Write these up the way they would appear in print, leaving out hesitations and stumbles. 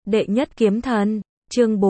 Đệ nhất kiếm thần, chương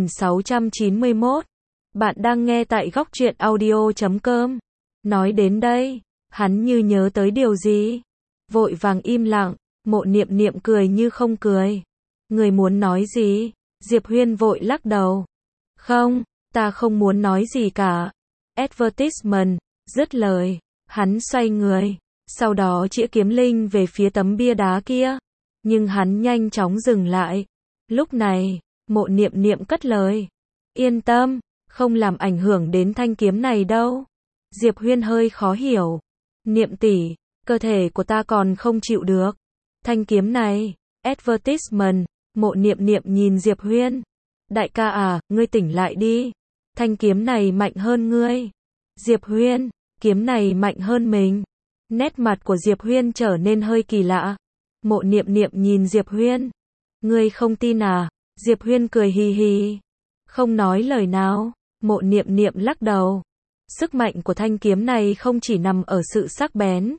4691. Bạn đang nghe tại góc truyện audio.com. Nói đến đây, hắn như nhớ tới điều gì. Vội vàng im lặng, Mộ Niệm Niệm cười như không cười. Người muốn nói gì? Diệp Huyên vội lắc đầu. Không, ta không muốn nói gì cả. Advertisement, dứt lời, hắn xoay người, sau đó chĩa kiếm linh về phía tấm bia đá kia. Nhưng hắn nhanh chóng dừng lại. Lúc này, Mộ Niệm Niệm cất lời. Yên tâm, không làm ảnh hưởng đến thanh kiếm này đâu. Diệp Huyên hơi khó hiểu. Niệm tỷ, cơ thể của ta còn không chịu được. Thanh kiếm này, advertisement, Mộ Niệm Niệm nhìn Diệp Huyên. Đại ca à, ngươi tỉnh lại đi. Thanh kiếm này mạnh hơn ngươi. Diệp Huyên, kiếm này mạnh hơn mình. Nét mặt của Diệp Huyên trở nên hơi kỳ lạ. Mộ Niệm Niệm nhìn Diệp Huyên. Ngươi không tin à? Diệp Huyên cười hì hì. Không nói lời nào. Mộ Niệm Niệm lắc đầu. Sức mạnh của thanh kiếm này không chỉ nằm ở sự sắc bén,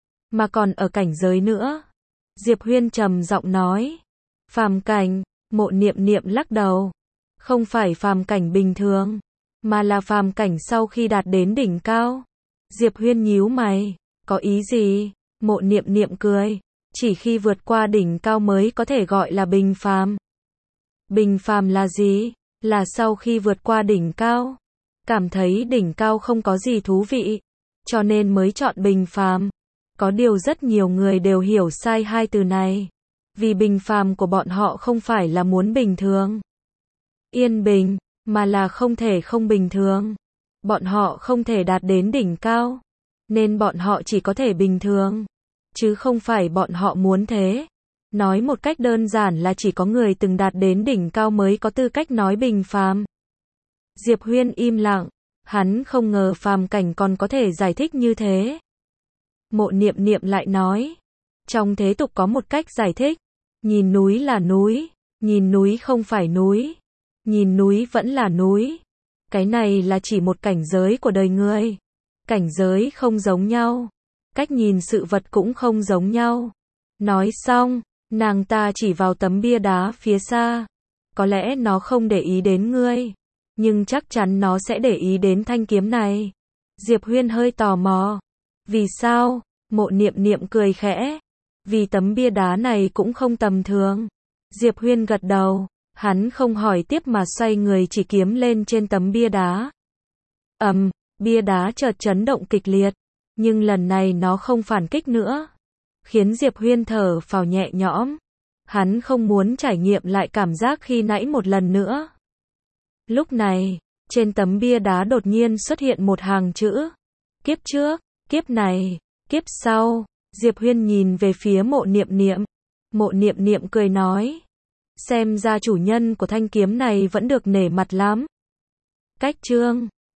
mà còn ở cảnh giới nữa. Diệp Huyên trầm giọng nói. Phàm cảnh. Mộ Niệm Niệm lắc đầu. Không phải phàm cảnh bình thường, mà là phàm cảnh sau khi đạt đến đỉnh cao. Diệp Huyên nhíu mày. Có ý gì? Mộ Niệm Niệm cười. Chỉ khi vượt qua đỉnh cao mới có thể gọi là bình phàm. Bình phàm là gì? Là sau khi vượt qua đỉnh cao, cảm thấy đỉnh cao không có gì thú vị, cho nên mới chọn bình phàm. Có điều rất nhiều người đều hiểu sai hai từ này. Vì bình phàm của bọn họ không phải là muốn bình thường, yên bình, mà là không thể không bình thường. Bọn họ không thể đạt đến đỉnh cao, nên bọn họ chỉ có thể bình thường, chứ không phải bọn họ muốn thế. Nói một cách đơn giản là chỉ có người từng đạt đến đỉnh cao mới có tư cách nói bình phàm. Diệp Huyên im lặng, hắn không ngờ phàm cảnh còn có thể giải thích như thế. Mộ Niệm Niệm lại nói, trong thế tục có một cách giải thích, nhìn núi là núi, nhìn núi không phải núi, nhìn núi vẫn là núi. Cái này là chỉ một cảnh giới của đời người. Cảnh giới không giống nhau, cách nhìn sự vật cũng không giống nhau. Nói xong, nàng ta chỉ vào tấm bia đá phía xa. Có lẽ nó không để ý đến ngươi, nhưng chắc chắn nó sẽ để ý đến thanh kiếm này. Diệp Huyên hơi tò mò. Vì sao? Mộ Niệm Niệm cười khẽ. Vì tấm bia đá này cũng không tầm thường. Diệp Huyên gật đầu. Hắn không hỏi tiếp mà xoay người chỉ kiếm lên trên tấm bia đá. Bia đá chợt chấn động kịch liệt. Nhưng lần này nó không phản kích nữa, khiến Diệp Huyên thở phào nhẹ nhõm. Hắn không muốn trải nghiệm lại cảm giác khi nãy một lần nữa. Lúc này, trên tấm bia đá đột nhiên xuất hiện một hàng chữ. Kiếp trước, kiếp này, kiếp sau. Diệp Huyên nhìn về phía Mộ Niệm Niệm. Mộ Niệm Niệm cười nói. Xem ra chủ nhân của thanh kiếm này vẫn được nể mặt lắm. Cách chương